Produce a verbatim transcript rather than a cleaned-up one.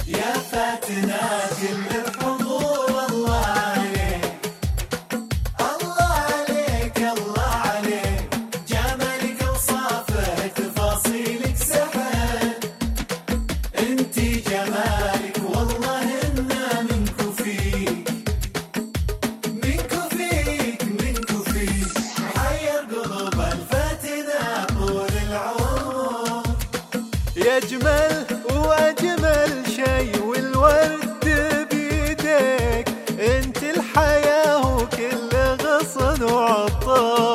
يا فاتنا كل الحضور الله عليك، الله عليك الله عليك، جمالك اوصافه تفاصيلك سحر، انتي جمالك والله إنا منكو فيك، منكو فيك منكو فيك، محير قلوب الفاتنة طول العمر. يجمل واجمل شي والورد بيديك، انت الحياة وكل غصن وعطار.